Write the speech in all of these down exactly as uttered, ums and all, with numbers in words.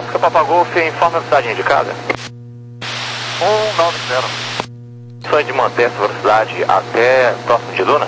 Oscar Papa Golf, informe a velocidade indicada. um nove zero. Sonho de manter essa velocidade até próximo de Duna?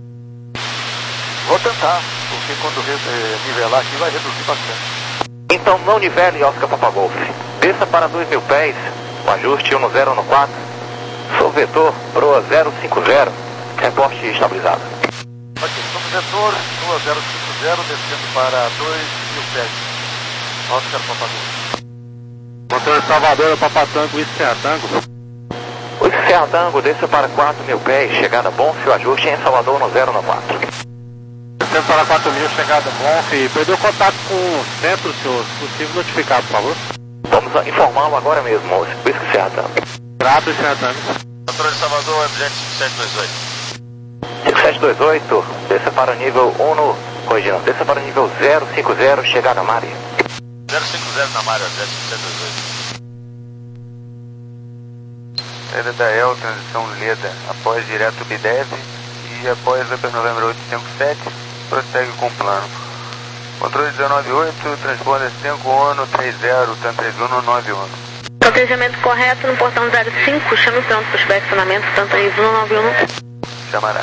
Vou tentar, porque quando re- nivelar aqui vai reduzir bastante. Então não nivele Oscar Papa Golf. Desça para dois mil pés, o ajuste um zero um quatro. Sou vetor, proa zero cinco zero, reporte estabilizado. Ok, somos vetor, proa zero cinco zero, descendo para dois mil pés. Oscar Papa Golf. Motor Salvador, Papa Tango, isso é Tango. O Serra Tango, desça para quatro mil pés, chegada bom, seu ajuste em Salvador no zero um quatro. Descendo para quatro mil, chegada bom, e perdeu contato com o centro, senhor. Se possível, notificar, por favor. Vamos informá-lo agora mesmo, moço. Por isso que Serra Tango. Grato, Serra Tango. Controle de Salvador, Emergente cinco sete dois oito. cinco sete dois oito, desça para o nível um no... Corrigindo, desça para o nível zero cinco zero, chegada Mari. zero cinco zero na Mário, zero cinco sete dois oito. Saída da E L, transição Leda, após direto Bidev e após V P Novembro oito cinco sete, prossegue com o plano. Controle dezenove oito, transponder cinco ONU três zero, TAN três um nove um. Protejamento correto no portão zero cinco, chame pronto para o supervisionamento, TAN três um nove um. Chamará.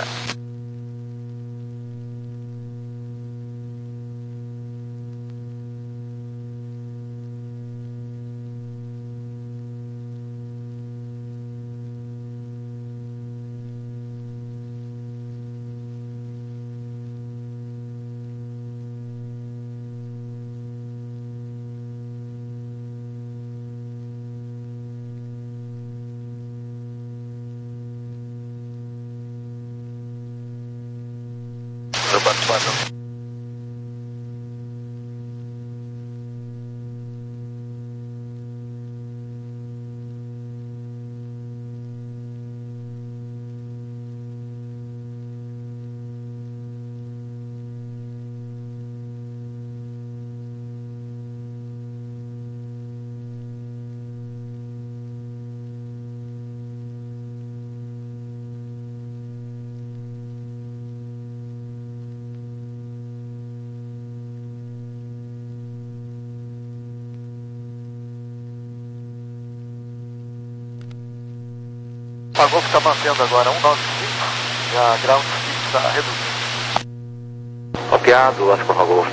Pagou que está mantendo agora um nove cinco e a ground speed está reduzindo. Copiado, Oscar Papa Golf.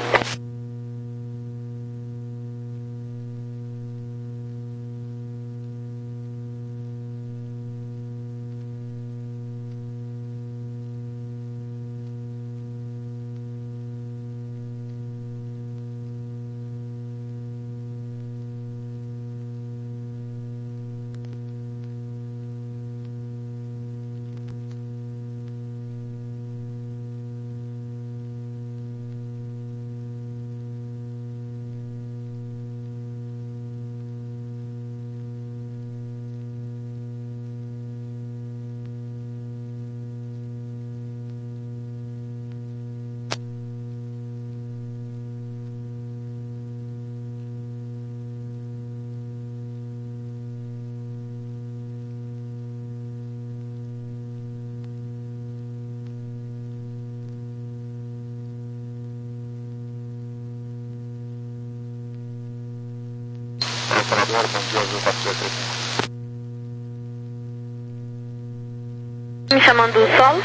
Me chamando do solo?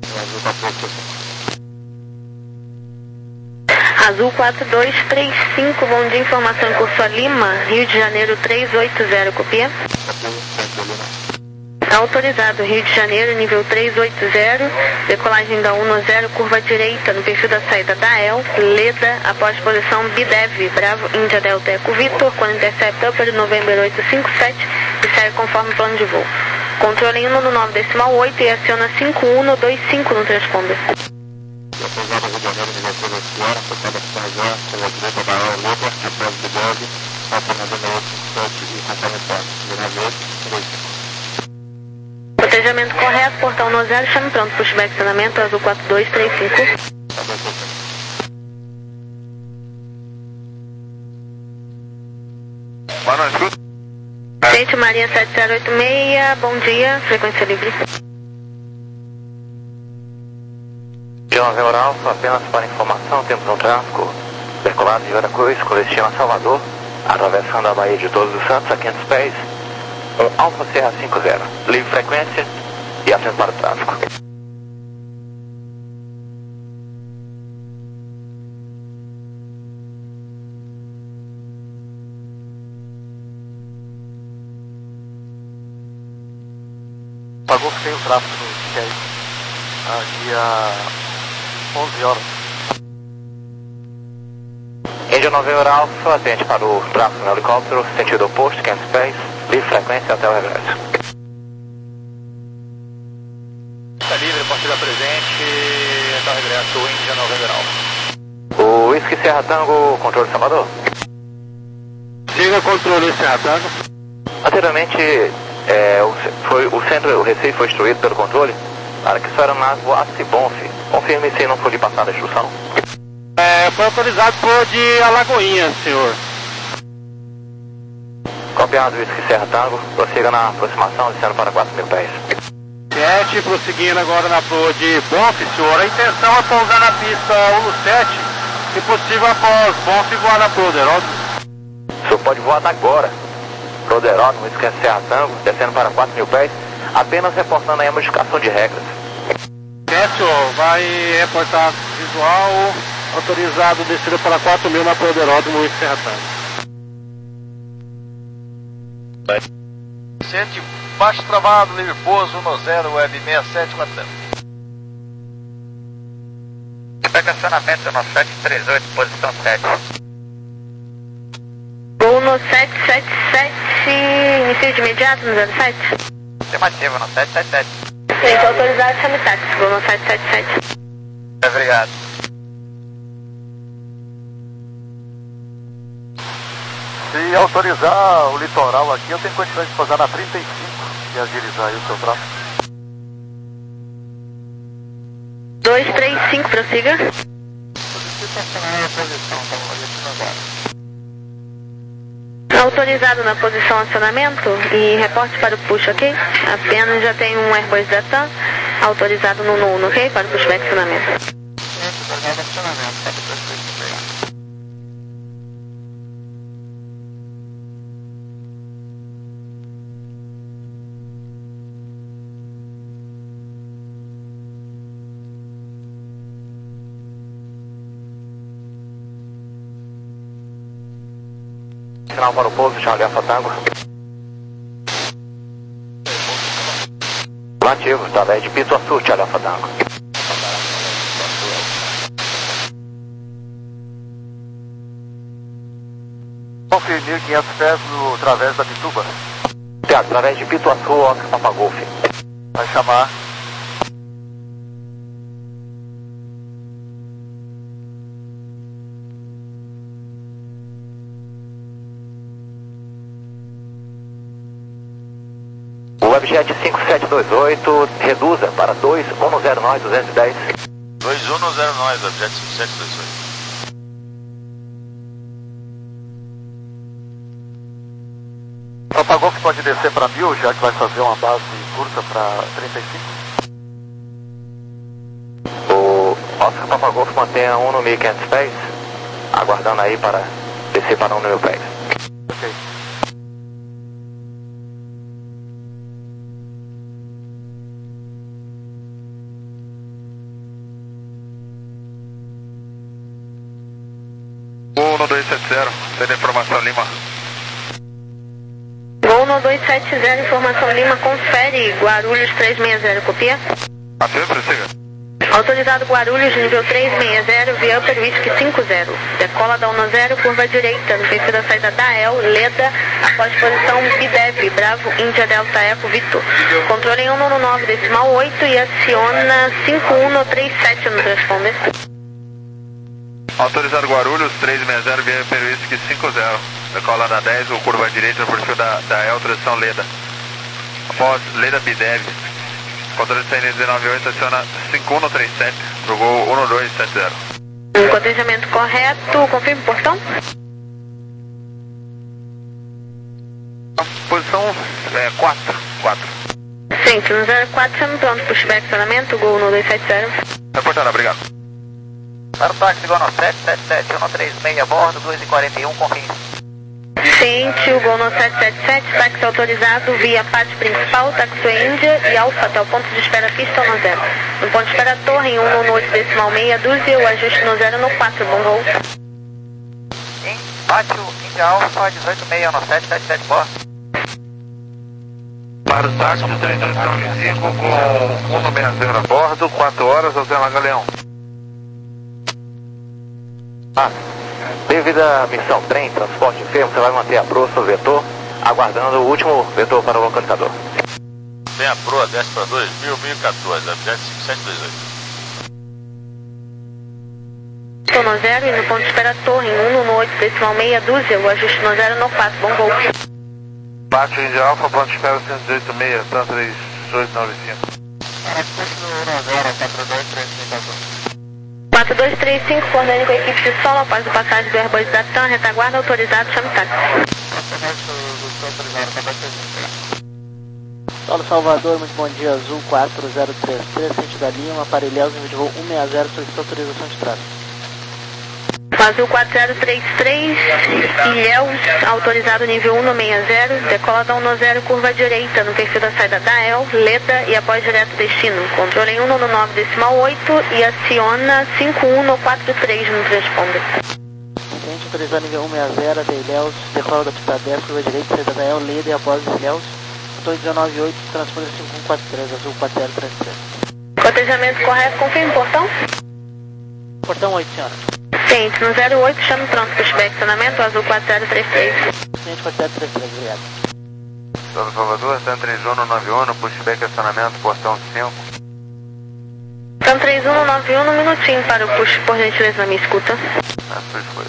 Azul quatro dois três cinco, bom dia, informação em curso a Lima, Rio de Janeiro três oito zero, copia? Autorizado, Rio de Janeiro, nível três oito zero, decolagem da um zero, curva direita, no perfil da saída da E L, Leda, após posição Bidev, Bravo, Índia Delta Eco Vitor, quando intercepta para Novembro oito cinco sete e segue conforme plano de voo. Controle em um no nove decimal oito e aciona cinco um dois cinco no transponder. Protejamento correto, portão no zero, chame pronto, pushback acionamento, azul quatro dois três cinco. Boa noite, escuta. Gente, Marinha sete zero oito seis, bom dia, frequência livre. João Oral, apenas para informação, temos um tráfego decolado de Veracruz com destino a Salvador, atravessando a Baía de Todos os Santos a quinhentos pés, um Alfa Serra cinquenta, livre frequência e assento para o tráfego. Pagou que tem o tráfego no T I aqui a onze horas. Índia November Alfa, atende para o tráfego no helicóptero, sentido oposto, quinhentos pés, livre frequência até o regresso. Está livre, partida presente, até o regresso, Índia November Alfa. O Whisky Serra Tango, controle Salvador. Siga controle Serra Tango. Anteriormente, é, o, foi, o centro, o Recife foi instruído pelo controle para que sua aeronave voasse Bonfe. Confirme se não foi lhe passada a instrução. É, foi autorizado por de Alagoinha, senhor. Copiado, Whisky Serra Tango, prossiga na aproximação, descendo para quatro mil pés. sete, prosseguindo agora na proa de Bonfe, senhor. A intenção é pousar na pista um sete, se possível após Bonfe voar na Proderódromo. O senhor pode voar agora. Proderódromo, Whisky Serra Tango, descendo para quatro mil pés, apenas reportando aí a modificação de regras. É, senhor, vai reportar visual, autorizado descida para quatro mil na Proderódromo e Serra Tango. sete, baixo travado, livre pouso, um zero, web sessenta e sete, quatro. Estacionamento no sete três oito, posição sete. Gol no sete sete sete, inicio de imediato no zero sete. Afirmativo no sete sete sete. Então autorizado, chame táxi, gol no sete sete sete. Obrigado. Se autorizar o litoral aqui, eu tenho condições de fazer na trinta e cinco e agilizar aí o seu tráfego. dois três cinco, prossiga. Autorizado na posição acionamento e reporte para o push, ok? Apenas já tem um Airbus da TAM autorizado no nono, ok? Para o pushback acionamento. Sinal para o pouso, Charlie Alfa Tango. Ativo, através de Pito Açul, Charlie Alfa Tango. Confirme mil e quinhentos pés no través da Pituba. Tiago, através de Pito Açul, Oscar Papa Golf. Vai chamar. O Webjet cinco sete dois oito, reduza para dois um zero nove duzentos e dez. dois um zero nove, Webjet cinco sete dois oito. Propagou que pode descer para mil, já que vai fazer uma base curta para trinta e cinco. O Oscar Papa Golf mantém a um no mil e quinhentos pés, aguardando aí para descer para um no mil pés. Ok. um dois sete zero, sendo informação Lima. Gol no dois sete zero, informação Lima, confere Guarulhos três seis zero, copia. Afirma, prossiga. Autorizado Guarulhos, nível três seis zero, via Upper Whisky cinco zero. Decola da um zero, curva direita, no perfil da saída da E L, Leda, após posição B D E V, Bravo, Índia Delta Eco, Vitor. Controle em um nove decimal oito e aciona cinco um três sete no transponder. Autorizado Guarulhos, três seis zero, via Upper Whisky cinco zero. Decola da dez, o curva direita, no perfil da, da E L, direção Leda. Após Leda B D E V. Controle C N dezenove oito, aciona cinco um três sete, pro gol um dois sete zero. Cotejamento correto, confirme o portão. Posição é, quatro, quatro. Sim, no zero quatro, chama pronto, pushback acionamento, gol no dois sete zero. Reportado, obrigado. Para o táxi, igual no sete sete sete um três seis, a bordo, dois e quarenta e um, confirme. Ciente, o Gol no sete sete sete, táxi autorizado via pátio principal, Taxiway Índia e Alfa até o ponto de espera pista no zero. No ponto de espera torre em um no oito decimal meia dúzia, o ajuste no zero no quatro, bom voo. Em pátio Índia Alfa, dezoito meia no sete sete sete, boa. Para o táxi do trem de cinco com um no sessenta a bordo, quatro horas, Hotel Galeão. Ah, devido à missão trem, transporte enfermo, você vai manter a proa sobre o vetor, aguardando o último vetor para o localizador. Vem a proa, desce para dois mil, mil e quatorze, objeto cinco sete dois oito. Estou no zero e no ponto de espera torre em um no oito decimal meia dúzia, o ajuste no zero no quatro, bom voo. Pátio Índia Alfa, ponto de espera cento e dezoito meia, TAM três oito nove cinco. quatro dois três cinco, coordene com a equipe de solo após o passagem do Airbus da TAM, retaguarda autorizado, chame táxi. Solo Salvador, muito bom dia, Azul quatro zero três três, sentido da linha, um aparelho nível de voo cento e sessenta, solicita autorização de tráfego. Azul quatro zero três três, Ilhéus, autorizado nível um no sessenta, decola da um no zero, curva direita no perfil da saída da E L, Leda e após direto destino. Controle em um no nove decimal oito e aciona cinco um no quatro três no transponder. Cliente autorizado nível um sessenta, de Ilhéus, decola da pista dez, curva direita, saída da E L, Leda e após Ilhéus, motor dezenove oito, transponder cinco um quatro três, Azul quatro zero três três. Cotejamento correto, confirme portão? Portão oito, senhora. Ciente, no zero oito, chame pronto, pushback, estacionamento, Azul quatro zero três três. Cliente quatro zero três três, obrigado. Solo Salvador, TAM três um nove um, pushback acionamento, portão cinco. TAM três um nove um, um minutinho para o push, por gentileza, na minha escuta. Ah, foi, foi.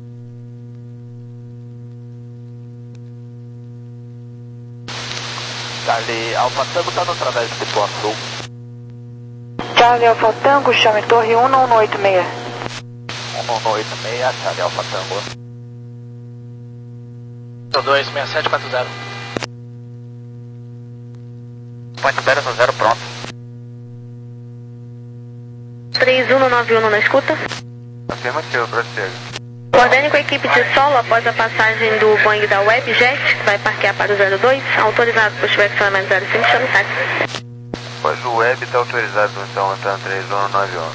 Charlie Alfa Tango está no través do Porto Sul. Charlie Alfa Tango, chame torre um no oito meia. um no oito meia, Charlie Alfa Tango. dois seis sete quatro zero. Ponte espera no zero, pronto. três um nove um na escuta. Afirmativo, prossiga. Coordene com a equipe de solo após a passagem do Boeing da Webjet, que vai parquear para o zero dois, autorizado pushback acionamento zero cinco, chame táxi. Pois o web está autorizado então, TAM três um nove um.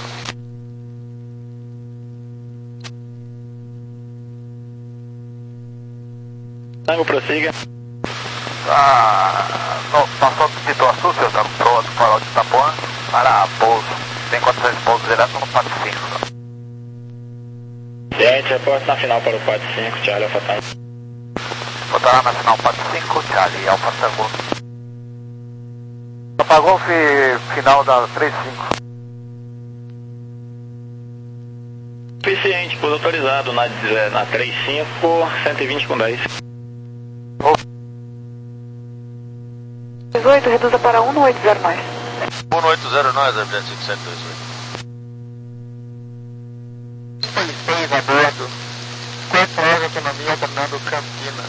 Tango, prossiga. Ah, no, passou do Tito Azul, seu Tango, proa do farol de Itapuã, para pouso. Tem condições de pouso direto no quatro cinco. Gente, reporte na final para o quatro cinco, Charlie Alfa Tango. Botar na final quatro cinco, Charlie Alfa Tango. Apagou o final da três cinco. Suficiente, pouso autorizado na, na três cinco, cento e vinte com dez. dezoito, reduza para um no oito zero nove. um no oito zero nove, objeto cinco sete dois oito. seis a bordo, quatro horas de autonomia, Fernando Campina.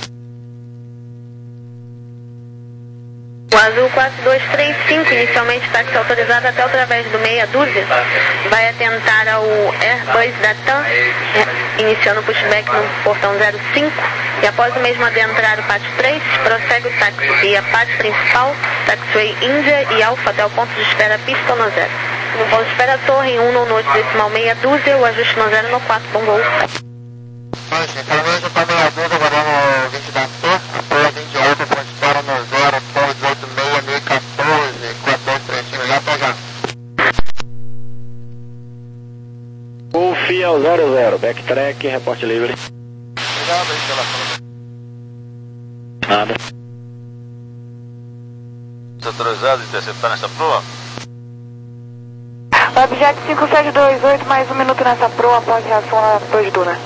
O Azul quatro dois três cinco, inicialmente táxi autorizado até o través do meia dúzia, vai atentar ao Airbus da TAM, iniciando o pushback no portão zero cinco, e após o mesmo adentrar o pátio três, prossegue o táxi via pátio principal, Taxiway Índia e Alfa até o ponto de espera pista no zero. No ponto de espera torre em um no oito decimal meia dúzia, o ajuste no zero no quatro, bom voo. Poxa, pelo menos eu tomei a dúvida agora no vinte da torre, a vinte de alta, ponto de espera no zero, torre dezoito meia, mil e quatorze, quatro dois três cinco, já tô já. O F I A ao zero zero, backtrack, reporte livre. Obrigado aí pela fala. Nada. Está autorizado a interceptar nessa proa? Objet cinco sete dois oito, mais um minuto nessa proa após reação na dois Duna.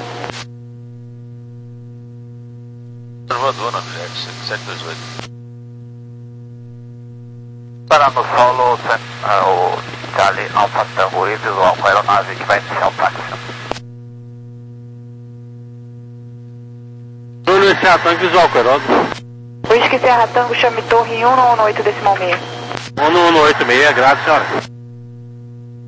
Observador, objeto cinco sete dois oito. Para no solo, uh, o Charlie Alfa Tango e visual com a aeronave que vai iniciar o táxi. Júlio e Serra visual com aeródromo. Whisky Serra Tango, chame torre em um no oito decimal meia. um no oito meia, graças senhora.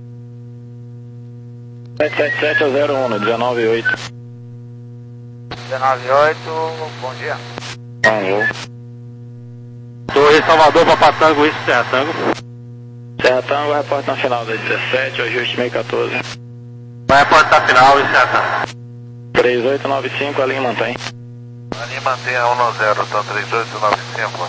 sete sete sete ao zero um, dezenove oito. dezenove oito, bom dia. Alô. Torre Salvador, Papatango, isso, Serra Tango. Serra Tango, reporte na final da dezessete, ajuste meio quatorze. Vai reportar final, isso, Serra Tango. três oito nove cinco, a linha mantém. A linha mantém a um zero, então três oito nove cinco.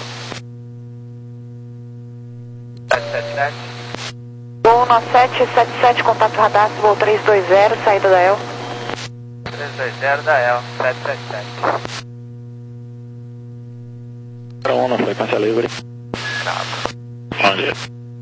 sete sete sete. um sete sete sete, contato radar, voo três dois zero, saída da E L. três dois zero da E L, sete sete sete. Para um, não frequência livre. Bom dia.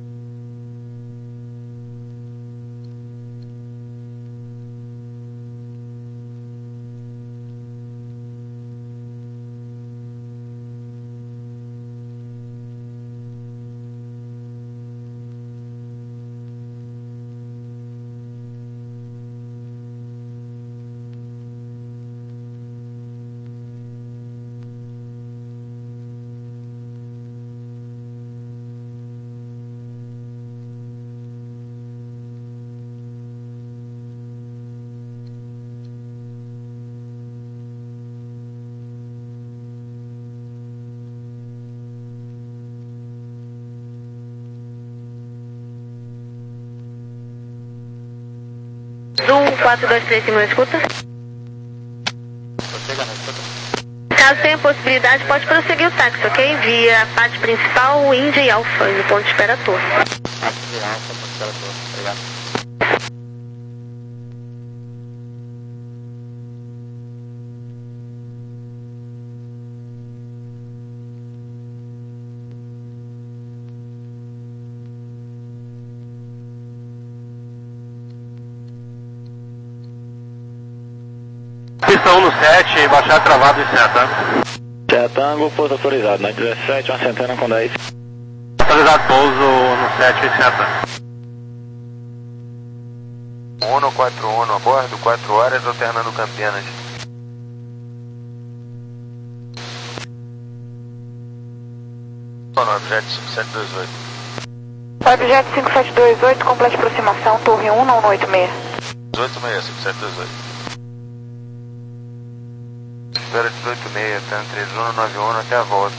Azul quatro dois três cinco, escuta. Caso tenha possibilidade, pode prosseguir o táxi, ok? Via parte principal, Índia e Alfa, no ponto de espera torre. Índia e Alfa, ponto de espera torre. Obrigado. Pista um no sete, baixar travado em Serra Tango. Serra Tango, pouso autorizado, na dezessete, uma centena com dez. Autorizado pouso no sete em Serra Tango. um quatro um a bordo, quatro horas, alternando Campinas. No objeto cinco sete dois oito. Objeto cinco sete dois oito, completa aproximação, torre um, não oito seis. dezoito seis, cinco sete dois oito. Espera dezoito seis, tá três um nove um até a volta.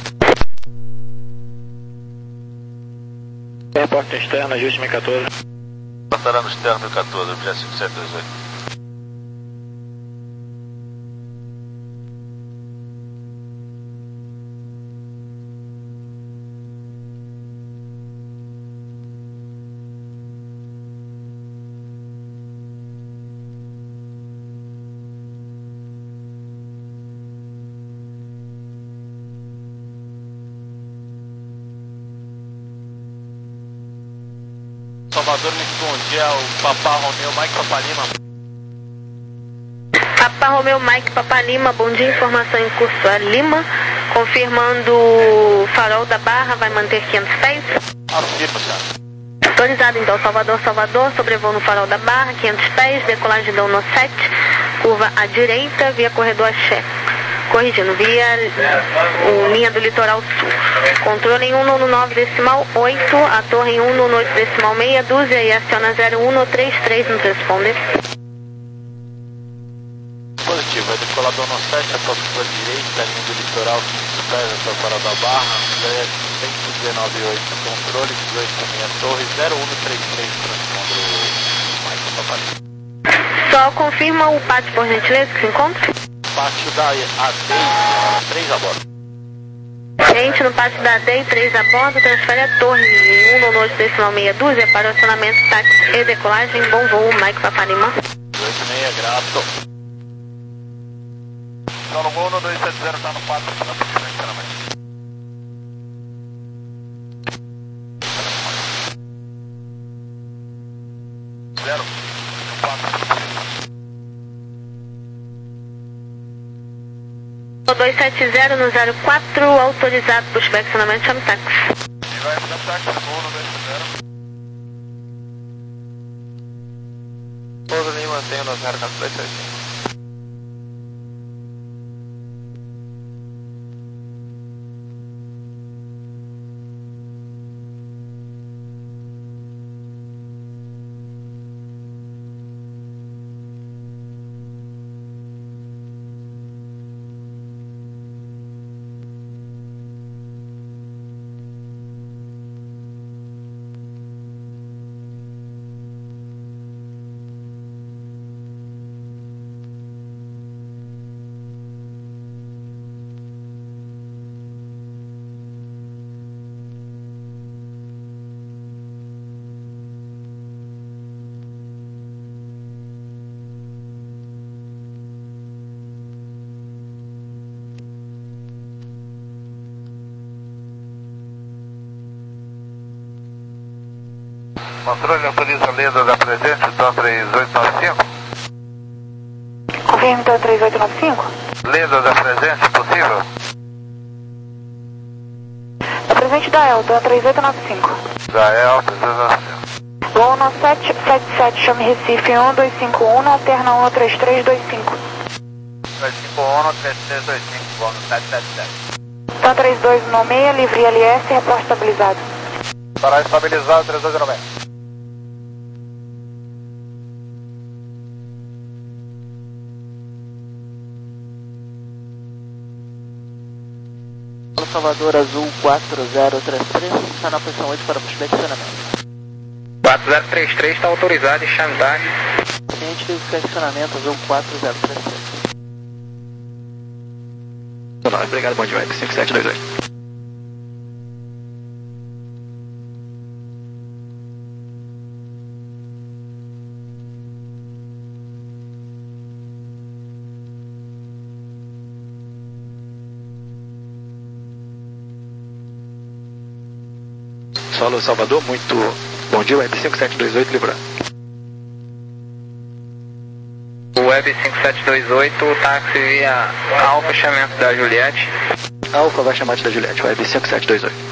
Reporte externo, ajuste meio quatorze. Passará no externo mil quatorze, objeto cinco sete dois oito. Salvador, me responde, é o Papa Romeu, Mike Papa Lima. Papa Romeu, Mike Papa Lima, bom dia, informação em curso a Lima, confirmando o farol da Barra, vai manter quinhentos pés. Afirma, cara. Autorizado então, Salvador, Salvador, sobrevoo no farol da Barra, quinhentos pés, decolagem da um sete, curva à direita, via corredor Axé. Corrigindo, via o, linha do litoral sul. Controle em um no nove decimal oito, a torre em um no oito decimal meia dúzia e aciona zero um no três três no transponder. Positivo, é decolador no sete, a toque para a direita, linha do litoral quinhentos pés, até o farol da Barra, cento e dezenove oito, controle dezoito meia torre, zero um no três três, transponder o Mike Papa Lima. Só confirma o pátio, por gentileza, que se encontra? Pátio da A D, três a bordo. Gente, no pátio da A D, três a bordo, transfere a torre em um no oito decimal meia dúzia para o acionamento, táxi e decolagem. Bom voo, Mike Papa Lima. dezoito seis, grato. Solo um no dois sete zero, tá no quatro, tá no posicionamento. Zero, quatro. dois sete zero no zero quatro, autorizado para o acionamento, chame táxi. E vai para táxi, um no dois sete zero. Pouso Lima, mantém no zero quatro dois sete. Controle, autoriza a Leda da presente, então três oito nove cinco. Confirme então três oito nove cinco. Leda da presente, possível? Da presente da El, então três oito nove cinco. Da El, três oito nove cinco. Voo no sete sete sete, chame Recife um dois cinco um, alterna um três três dois cinco. dois cinco um, três três dois cinco, voo no sete sete sete. Então três dois nove seis, livre L S, reporte estabilizado. Para estabilizado, três dois nove seis. Salvador Azul quatro zero três três, está na posição oito para possível acionamento. quatro zero três três está autorizado e chame tarde. Ciente de acionamento Azul quatro zero três três. Obrigado, bom dia, Web cinco sete dois oito. Solo Salvador, muito bom dia, Web cinco sete dois oito, livrando. O Web cinco sete dois oito, o táxi via Alfa, chamamento da Juliette. Alfa vai chamar da Juliette, Web cinco sete dois oito.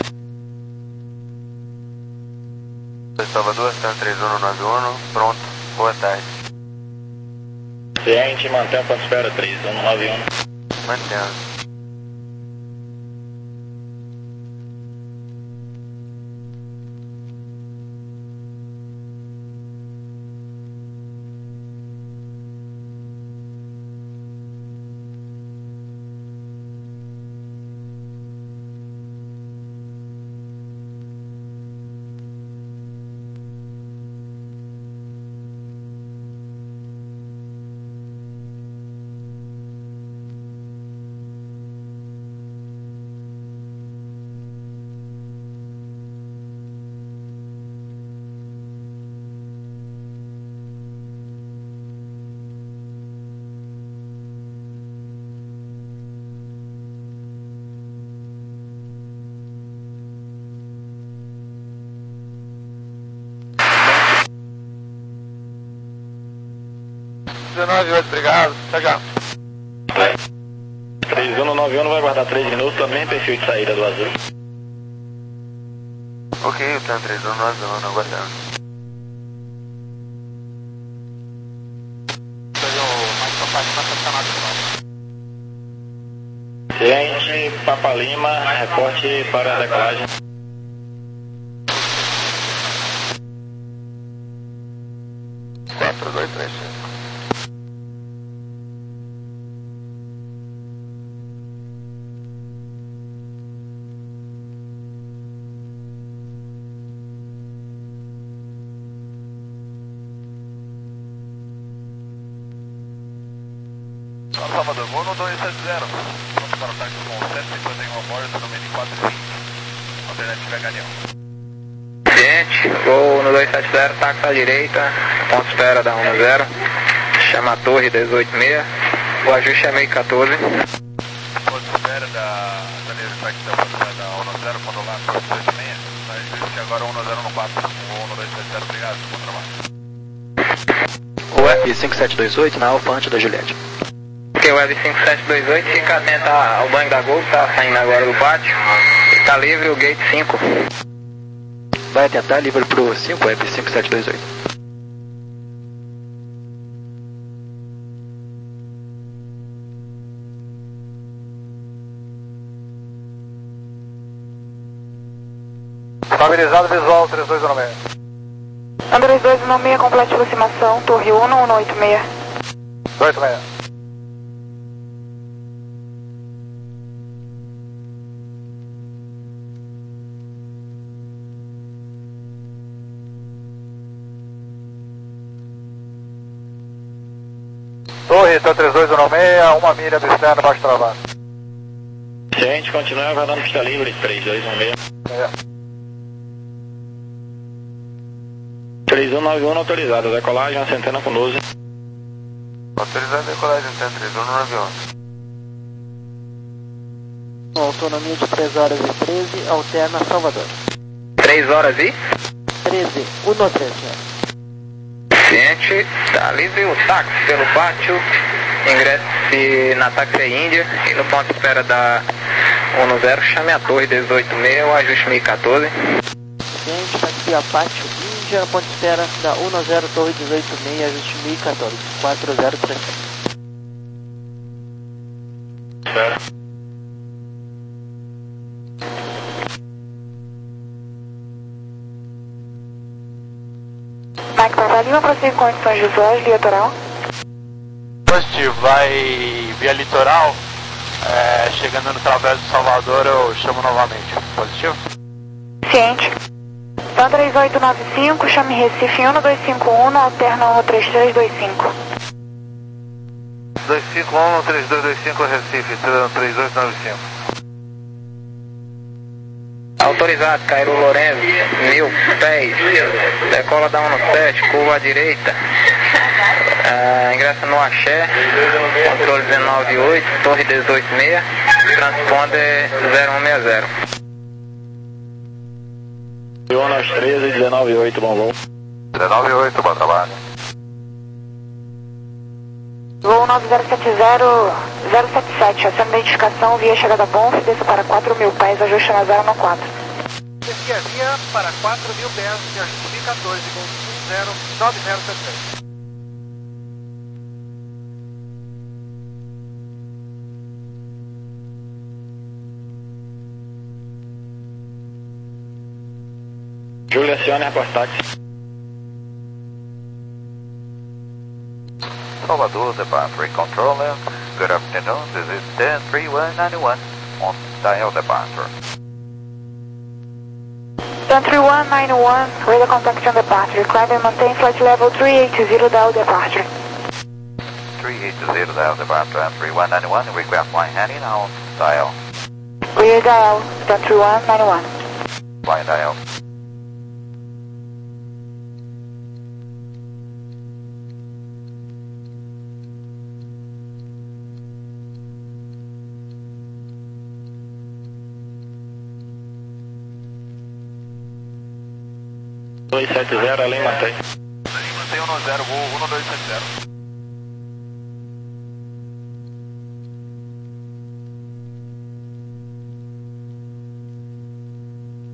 Salvador, três um nove um, pronto, boa tarde. Ciente, mantém a espera três um nove um. Mantendo. dezenove oito, obrigado. Tchau, tchau. três um nove um vai guardar três minutos, também perfil de saída do Azul. Ok, o T A N três um nove um, aguardando. Ciente, Papa Lima, reporte para a decolagem. quatro dois três cinco. Salvador, voo no dois sete zero. Vamos para o táxi com sete cinquenta e um a bordo, número quatro vinte. Alternativa H D um. Ciente, voo no dois sete zero, táxi à direita, ponto espera da um zero. Chama a torre dezoito seis. O ajuste é meio quatorze. Ponto espera da táxi da um zero, quando lá, ponto dezoito seis. Ajuste agora um zero no quatro. Voo no dois sete zero, obrigado, bom trabalho. O Web cinco sete dois oito na Alfa antes da Juliette. Ok, o Web cinco sete dois oito, fica atento ao banho da Gol, tá saindo agora do pátio. Está livre o gate cinco. Vai atentar, livre pro cinco, Web cinco sete dois oito. Estabilizado visual três dois nove seis. Andrés dois nove seis, complete aproximação, torre um um oito seis. oito seis. Torre, T três dois nove seis, uma milha do externo, baixo travado. Ciente, continua aguardando pista livre, três dois um seis. É. três um nove um autorizado, decolagem, a centena com doze. Autorizado a decolagem, T A N três um nove um. Autonomia de três horas e treze, alterna Salvador. três horas e? treze, um treze, senhor. Ciente, tá livre o táxi pelo pátio, ingresse na Taxi Índia e no ponto de espera da um zero, chame a torre dezoito seis, o ajuste mil e quatorze. Ciente, taxi a pátio Índia, no ponto de espera da um zero, torre dezoito seis, ajuste mil e quatorze, quatro zero três sete. Espera. Mike Papa Lima, prossegue com São José, litoral. Positivo, vai via litoral, é, chegando no Travesso do Salvador eu chamo novamente. Positivo? Ciente. Então três oito nove cinco, chame Recife um dois cinco um, alterna um três três dois cinco. dois cinco um, três dois dois cinco, Recife, três oito nove cinco. Autorizado, Cairo Lourenço, mil pés, decola da um sete, curva à direita, uh, ingressa no Axé, controle dezenove oito, torre dezoito seis, transponder zero um seis zero. Jonas treze, dezenove oito, bom voo. dezenove oito, bom trabalho. Voo nove zero sete zero zero sete sete, aciona identificação via chegada Bonf, desça para quatro mil pés, ajuste na zero no quatro. Desci a via para quatro mil pés e ajuste mil e quatorze, com um zero nove zero sete três. Júlia, acione Airport Taxi. Salvador, departure controller. Good afternoon, this is ten three one nine one on dial departure. ten three one nine one, radar contact on departure. Climb and maintain flight level three eighty dial departure. three eighty dial departure, ten three one nine one, request line heading on dial. Rear dial, ten three one nine one. Line dial. dois sete zero, além mantém. Mantém um zero, voo um dois sete zero.